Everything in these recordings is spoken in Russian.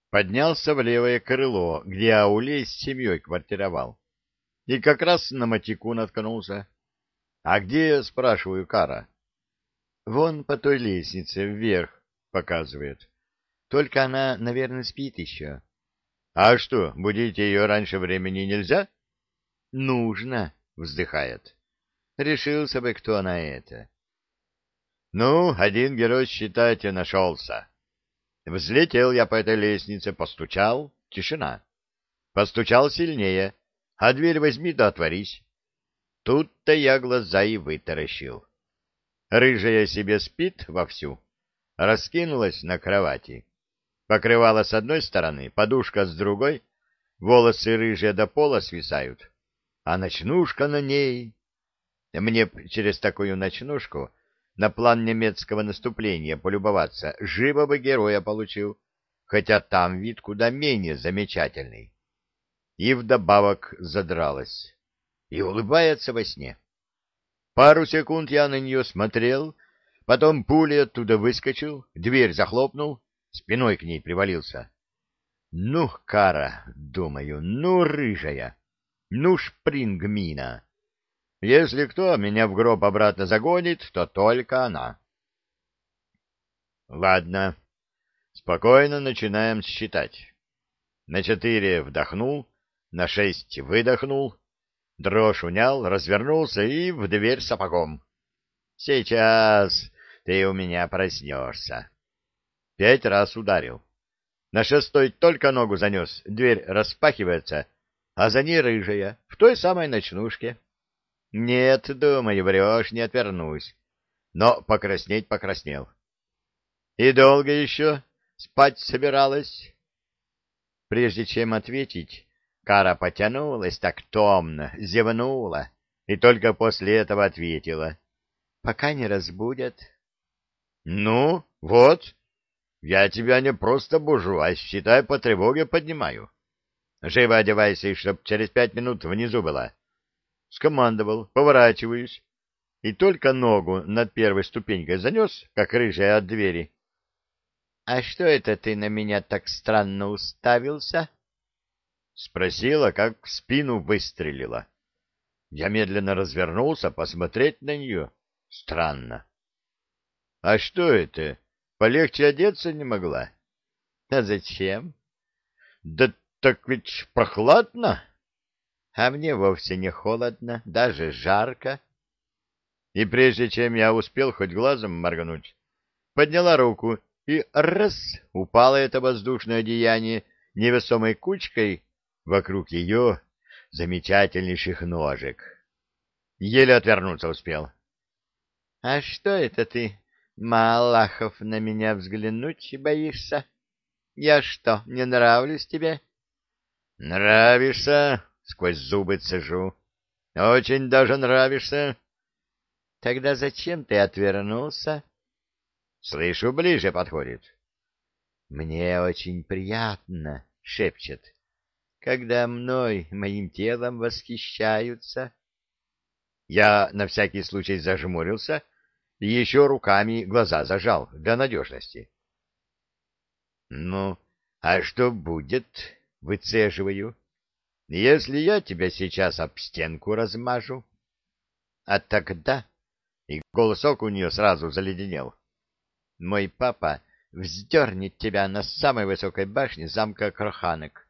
Поднялся в левое крыло, где Аулей с семьей квартировал. И как раз на мотику наткнулся. — А где, спрашиваю, Кара? — Вон по той лестнице вверх, — показывает. Только она, наверное, спит еще. — А что, будить ее раньше времени нельзя? — Нужно, — вздыхает. Решился бы кто на это. Ну, один герой, считайте, нашелся. Взлетел я по этой лестнице, постучал, тишина. Постучал сильнее, а дверь возьми да отворись. Тут-то я глаза и вытаращил. Рыжая себе спит вовсю, раскинулась на кровати. Покрывало с одной стороны, подушка с другой, волосы рыжие до пола свисают, а ночнушка на ней. Мне б через такую ночнушку на план немецкого наступления полюбоваться, живо бы героя получил, хотя там вид куда менее замечательный. И вдобавок задралась. И улыбается во сне. Пару секунд я на нее смотрел, потом пулей оттуда выскочил, дверь захлопнул, спиной к ней привалился. Ну, Кара, думаю, ну, рыжая, ну, шпрингмина. Если кто меня в гроб обратно загонит, то только она. Ладно, спокойно начинаем считать. На 4 вдохнул, на 6 выдохнул, дрожь унял, развернулся и в дверь сапогом. Сейчас ты у меня проснешься. 5 раз ударил. На 6-й только ногу занес, дверь распахивается, а за ней рыжая, в той самой ночнушке. Нет, думаю, врешь, не отвернусь. Но покраснеть покраснел. И долго еще спать собиралась? Прежде чем ответить, Кара потянулась так томно, зевнула, и только после этого ответила. Пока не разбудят. Ну, вот, я тебя не просто бужу, а, считай, по тревоге поднимаю. Живо одевайся, и чтоб через 5 минут внизу была. Скомандовал, поворачиваюсь, и только ногу над первой ступенькой занес, как рыжая от двери. — А что это ты на меня так странно уставился? — спросила, как в спину выстрелила. Я медленно развернулся посмотреть на нее. Странно. — А что это? Полегче одеться не могла? — А зачем? — Да так ведь ж прохладно. — А мне вовсе не холодно, даже жарко. И прежде чем я успел хоть глазом моргнуть, подняла руку, и раз упало это воздушное одеяние невесомой кучкой вокруг ее замечательнейших ножек. Еле отвернуться успел. — А что это ты, Малахов, на меня взглянуть боишься? Я что, не нравлюсь тебе? — Нравишься, — сквозь зубы цежу. — Очень даже нравишься. — Тогда зачем ты отвернулся? — Слышу, ближе подходит. — Мне очень приятно, — шепчет, — когда мной, моим телом восхищаются. Я на всякий случай зажмурился и еще руками глаза зажал для надежности. — Ну, а что будет? — выцеживаю. — Если я тебя сейчас об стенку размажу? — А тогда... И голосок у нее сразу заледенел. — Мой папа вздернет тебя на самой высокой башне замка Кроханек.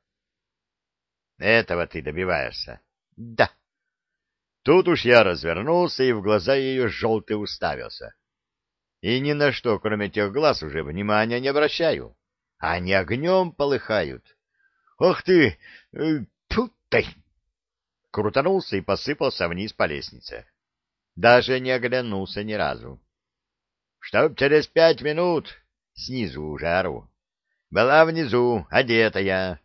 — Этого ты добиваешься? — Да. Тут уж я развернулся и в глаза ее желтый уставился. И ни на что, кроме тех глаз, уже внимания не обращаю. Они огнем полыхают. Ох ты! Тьфу ты! Крутанулся и посыпался вниз по лестнице. Даже не оглянулся ни разу. Чтоб через 5 минут, снизу уже ору, была внизу, одетая.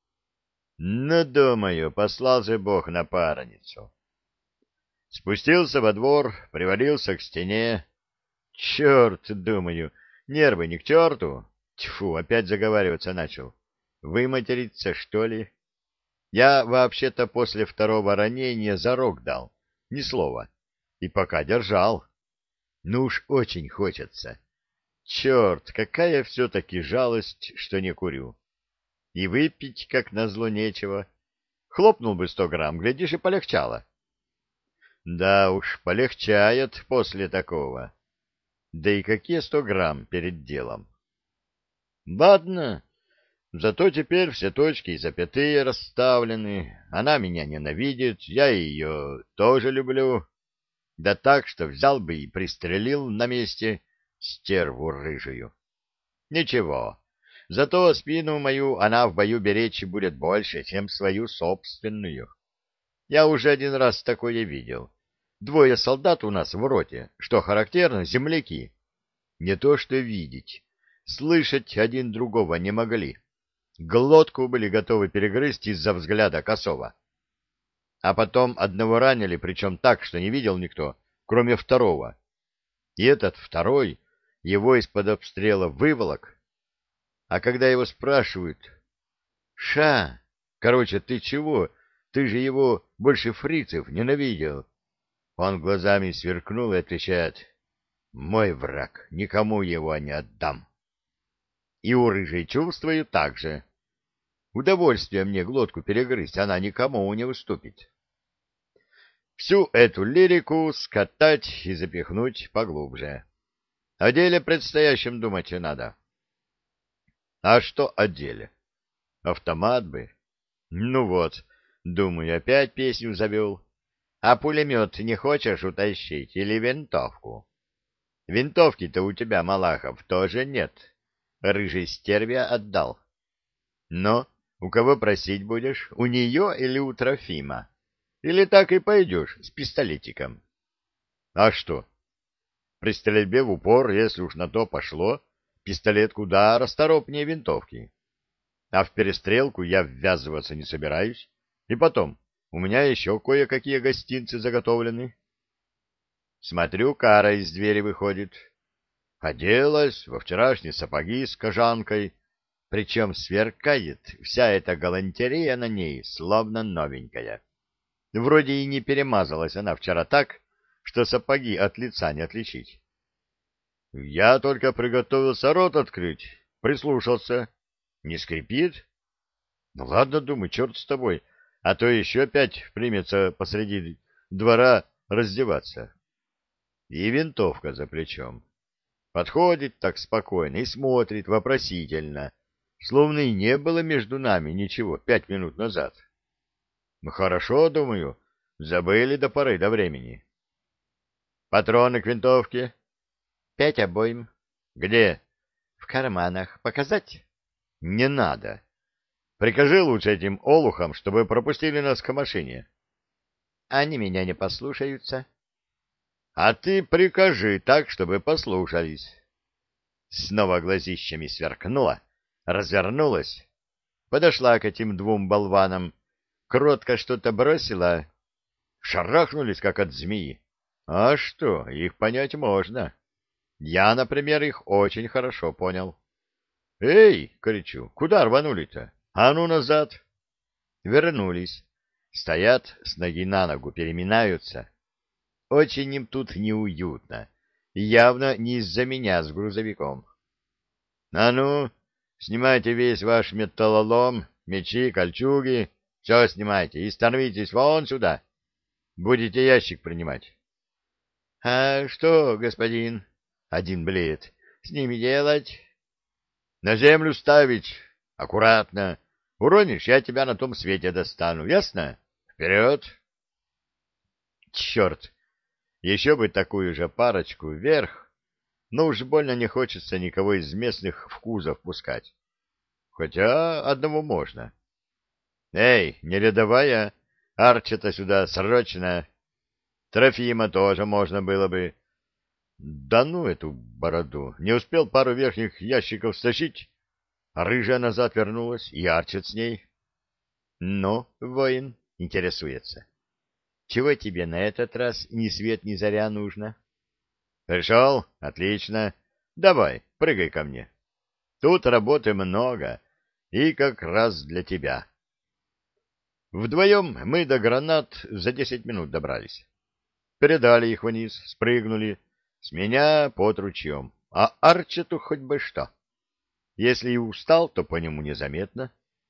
Ну, думаю, послал же Бог напарницу. Спустился во двор, привалился к стене. Черт, думаю, нервы не к черту. Тьфу, опять заговариваться начал. Выматериться, что ли? Я вообще-то после второго ранения зарок дал. Ни слова. И пока держал. Ну уж очень хочется. Черт, какая все-таки жалость, что не курю. И выпить, как назло, нечего. Хлопнул бы 100 грамм, глядишь, и полегчало. Да уж, полегчает после такого. Да и какие 100 грамм перед делом? Ладно, зато теперь все точки и запятые расставлены. Она меня ненавидит, я ее тоже люблю. Да так, что взял бы и пристрелил на месте стерву рыжую. Ничего, зато спину мою она в бою беречь будет больше, чем свою собственную. Я уже один раз такое видел. 2 солдат у нас в роте, что характерно, земляки. Не то что видеть, слышать один другого не могли. Глотку были готовы перегрызть из-за взгляда косого. А потом одного ранили, причем так, что не видел никто, кроме второго. И этот второй его из-под обстрела выволок. А когда его спрашивают: «Ша, короче, ты чего? Ты же его больше фрицев ненавидел». Он глазами сверкнул и отвечает: «Мой враг, никому его не отдам». И у рыжей чувствую так же. Удовольствие мне глотку перегрызть она никому не уступит. Всю эту лирику скатать и запихнуть поглубже. О деле предстоящем думать и надо. А что о деле? Автомат бы. Ну вот, думаю, опять песню завел. А пулемет не хочешь утащить или винтовку? Винтовки-то у тебя, Малахов, тоже нет. Рыжий стервя отдал. Но у кого просить будешь? У нее или у Трофима? Или так и пойдешь с пистолетиком? А что? При стрельбе в упор, если уж на то пошло, пистолет куда расторопнее винтовки. А в перестрелку я ввязываться не собираюсь. И потом, у меня еще кое-какие гостинцы заготовлены. Смотрю, Кара из двери выходит. Оделась во вчерашние сапоги с кожанкой, причем сверкает вся эта галантерея на ней, словно новенькая. Вроде и не перемазалась она вчера так, что сапоги от лица не отличить. Я только приготовился рот открыть, прислушался. Не скрипит? Ну ладно, думаю, черт с тобой, а то еще опять примется посреди двора раздеваться. И винтовка за плечом. Подходит так спокойно и смотрит вопросительно, словно и не было между нами ничего 5 минут назад. Ну хорошо, думаю, забыли до поры до времени. Патроны к винтовке? 5 обоим. Где? В карманах. Показать? Не надо. Прикажи лучше этим олухам, чтобы пропустили нас к машине. Они меня не послушаются. А ты прикажи так, чтобы послушались. Снова глазищами сверкнула, развернулась, подошла к этим 2 болванам, кротко что-то бросила, шарахнулись, как от змеи. А что, их понять можно. Я, например, их очень хорошо понял. «Эй!» — кричу. «Куда рванули-то? А ну назад!» Вернулись. Стоят, с ноги на ногу переминаются. Очень им тут неуютно. И явно не из-за меня с грузовиком. «А ну, снимайте весь ваш металлолом, мечи, кольчуги. Все снимайте и становитесь вон сюда. Будете ящик принимать». «А что, господин?» — один блеет. «С ними делать?» «На землю ставить. Аккуратно. Уронишь, я тебя на том свете достану. Ясно? Вперед!» Черт! Еще бы такую же парочку вверх, но уж больно не хочется никого из местных в кузов пускать. Хотя одного можно. «Эй, не рядовая, Арчи-то сюда срочно. Трофима тоже можно было бы. Да ну эту бороду, не успел пару верхних ящиков стащить, а рыжая назад вернулась, и Арчит с ней». «Ну, воин, — интересуется, — чего тебе на этот раз ни свет ни заря нужно?» «Пришел? Отлично. Давай, прыгай ко мне. Тут работы много, и как раз для тебя». Вдвоем мы до гранат за 10 минут добрались. Передали их вниз, спрыгнули, с меня под ручьем, а Арчету хоть бы что. Если и устал, то по нему незаметно.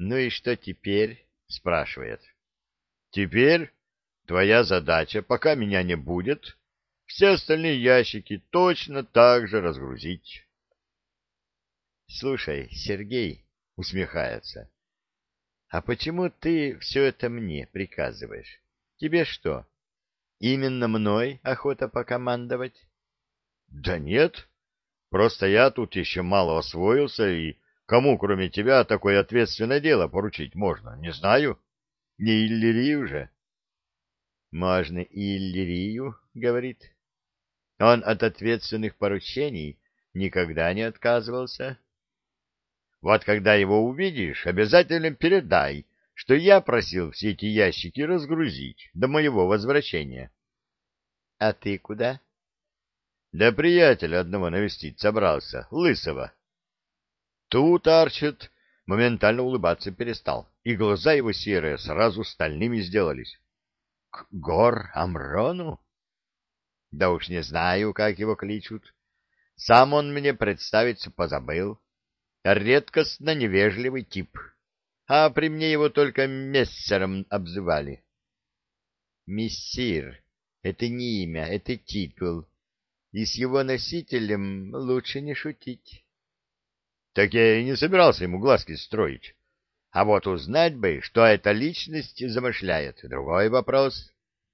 Ну и что теперь? Спрашивает. Теперь твоя задача, пока меня не будет, все остальные ящики точно так же разгрузить. Слушай, Сергей, усмехается, а почему ты все это мне приказываешь? Тебе что, именно мной охота покомандовать? Да нет, просто я тут еще мало освоился, и кому, кроме тебя, такое ответственное дело поручить можно? Не знаю. Не Иллирию же. Можно и Иллирию, говорит. Он от ответственных поручений никогда не отказывался. Вот когда его увидишь, обязательно передай, что я просил все эти ящики разгрузить до моего возвращения. — А ты куда? — Да приятеля одного навестить собрался, лысого. Тут Арчет моментально улыбаться перестал, и глаза его серые сразу стальными сделались. — К Гор Амрону? — Да уж не знаю, как его кличут. Сам он мне представиться позабыл. Редкостно невежливый тип. А при мне его только мессером обзывали. Мессир — это не имя, это титул. И с его носителем лучше не шутить. Так я и не собирался ему глазки строить. А вот узнать бы, что эта личность замышляет, другой вопрос.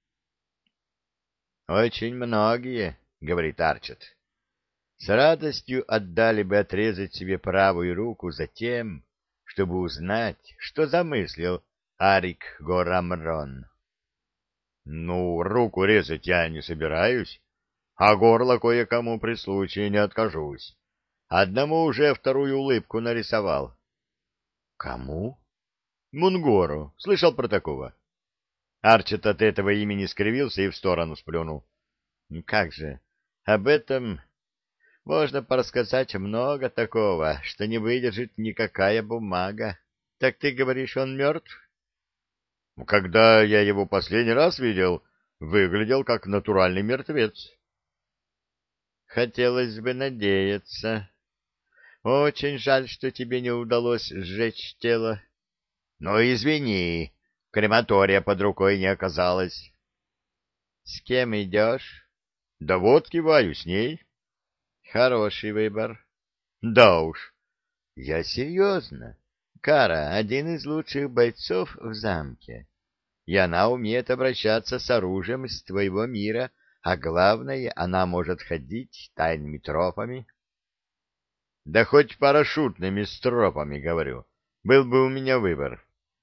Очень многие, — говорит Арчет, — с радостью отдали бы отрезать себе правую руку за тем, чтобы узнать, что замыслил Арик Горамрон. Ну, руку резать я не собираюсь, а горло кое-кому при случае не откажусь. Одному уже вторую улыбку нарисовал. Кому? Мунгору. Слышал про такого? Арчет от этого имени скривился и в сторону сплюнул. Как же, об этом можно порассказать много такого, что не выдержит никакая бумага. Так ты говоришь, он мертв? Когда я его последний раз видел, выглядел как натуральный мертвец. Хотелось бы надеяться. Очень жаль, что тебе не удалось сжечь тело. Но извини, крематория под рукой не оказалось. С кем идешь? Да вот киваю с ней. Хороший выбор. Да уж. Я серьезно. Кара — один из лучших бойцов в замке. И она умеет обращаться с оружием из твоего мира, а главное, она может ходить тайными тропами. Да хоть парашютными стропами, говорю. Был бы у меня выбор.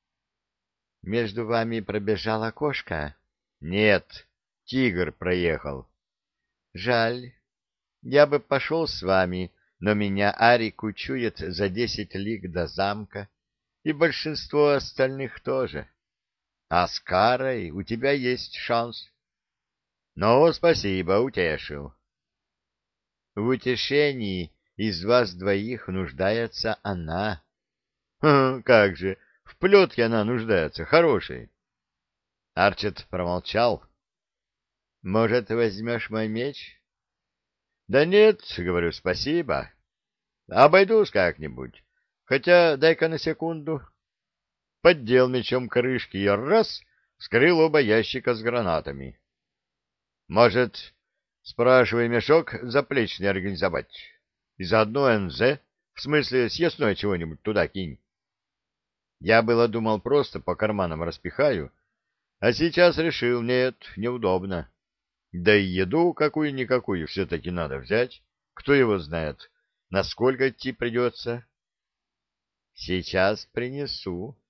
Между вами пробежала кошка? Нет, тигр проехал. Жаль. Я бы пошел с вами, но меня Арик учует за 10 лиг до замка, и большинство остальных тоже. А с Карой у тебя есть шанс. Ну, спасибо, утешил. В утешении из вас двоих нуждается она. Как же, в плетке она нуждается, хорошей. Арчет промолчал. Может, возьмешь мой меч? Да нет, говорю, спасибо. Обойдусь как-нибудь. Хотя, дай-ка на секунду. Поддел мечом крышки и раз вскрыл оба ящика с гранатами. Может, спрашивай, мешок заплечный организовать? И заодно НЗ, в смысле съестное чего-нибудь туда кинь. Я было думал просто по карманам распихаю, а сейчас решил, нет, неудобно. Да и еду какую-никакую все-таки надо взять. Кто его знает, насколько идти придется. Сейчас принесу.